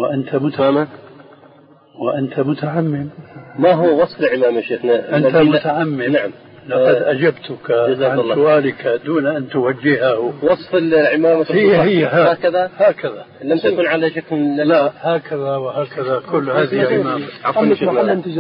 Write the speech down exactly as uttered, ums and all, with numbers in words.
وأنت متعمم وأنت متعمم. ما هو وصف العمامة شيخنا؟ أنت متعمم. نعم. لقد أجبتك عن سؤالك دون أن توجهه. وصف العمامة هي هي هكذا هكذا لم تكن على شكل. لا هكذا وهكذا كل هذه عمامة. عفوا شيخنا.